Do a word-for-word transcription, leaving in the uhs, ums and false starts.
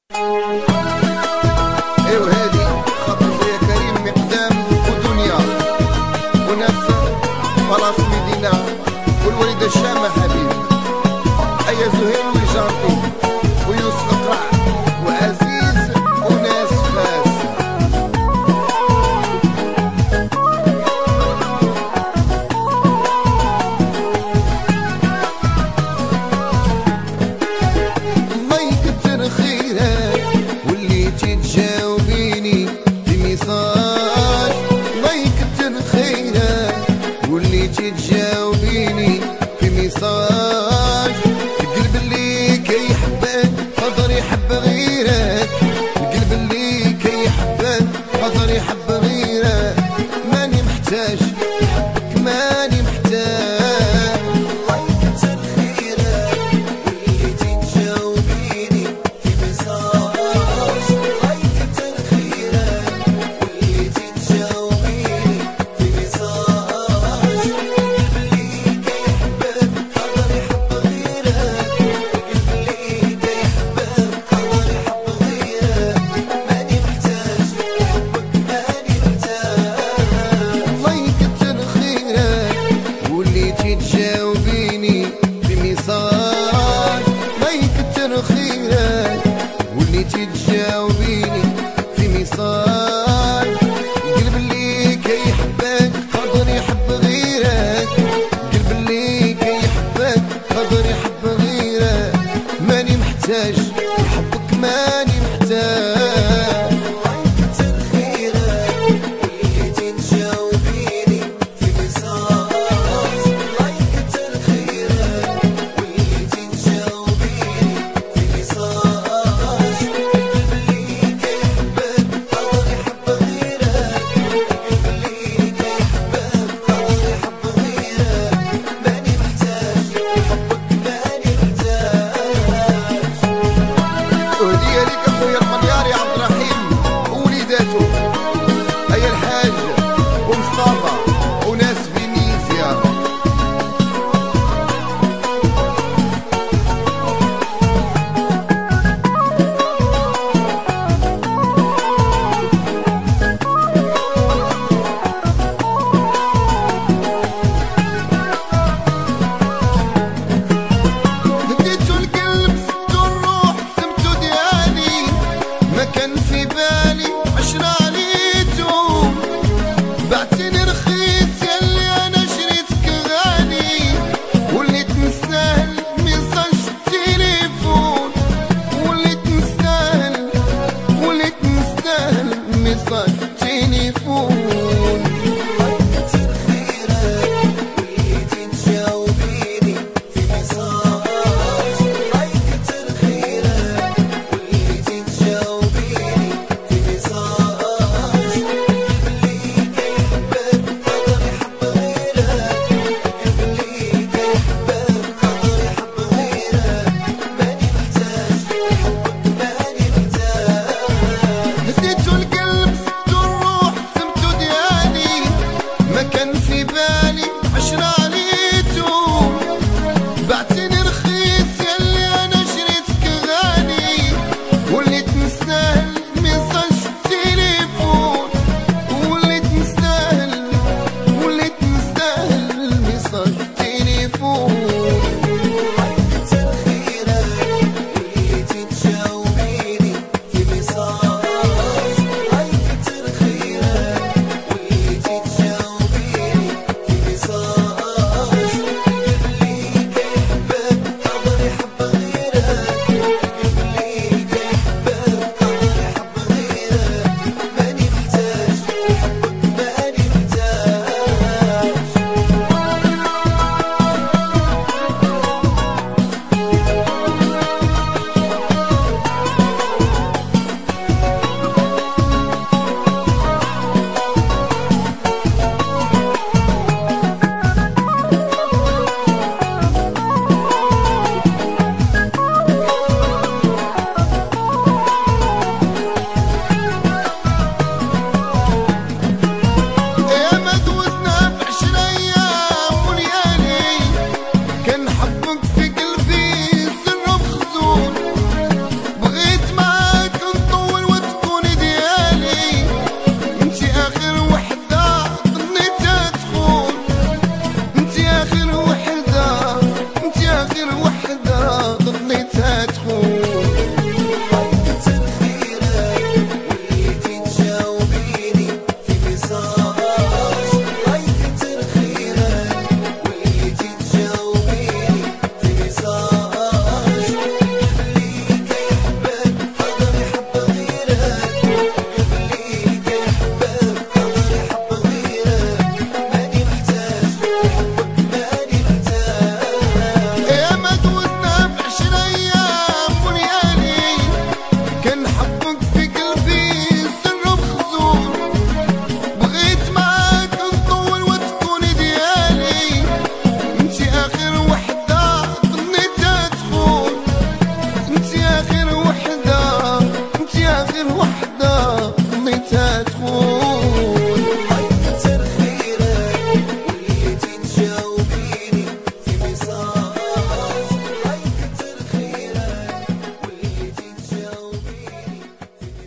ايوا هادي خاطر فيا كريم مقدام ودنيا وناس بلاص مدينة والوليدة الشامة حبيبي. أيا زهير وجارتي ويوسف قرع وعزيز وناس فاس. الله يكتر خيرك وليتي تجاوبيني في ميساج. الله يكتر خيرك وليتي تجاوبيني في ميساج. القلب اللي كيحبك قدر يحب غيرك. القلب اللي كيحبك قدر يحب غيرك. ماني محتاج يحبك ماني محتاج. الله يكتر خيرك وليتي تجاوبيني في ميساج. الله يكتر خيرك وليتي تجاوبيني في ميساج. القلب اللي كيحبك قدر يحب غيرك. القلب اللي كيحبك قدر يحب غيرك. ماني محتاج يحبك ماني محتاج. الله يكتر خيرك وليتي تجاوبيني في ميساج. الله يكتر خيرك وليتي تجاوبيني في ميساج. القلب اللي كيحبك قدر يحب غيرك. القلب اللي كيحبك قدر يحب غيرك. ماني محتاج يحبك ماني محتاج. الله يكتر خيرك وليتي تجاوبيني في ميساج. الله يكتر خيرك وليتي تجاوبيني في ميساج. القلب اللي كيحبك قدر يحب غيرك. القلب اللي كيحبك قدر يحب غيرك. ماني محتاج يحبك ماني محتاج. وهدية ليك اخويا المليار يا عبد الرحيم ووليداته. أيا الحاج ومصطفى وناس فينيسيا. هديتو القلب سبتو الروح سمتو ديالي. ما كان في بالي عشرة عليتو. بعتني رخيص ياللي انا شريتك غالي. وليت نستاهل ميساج التليفون. وليت نستاهل وليت نستاهل ميساج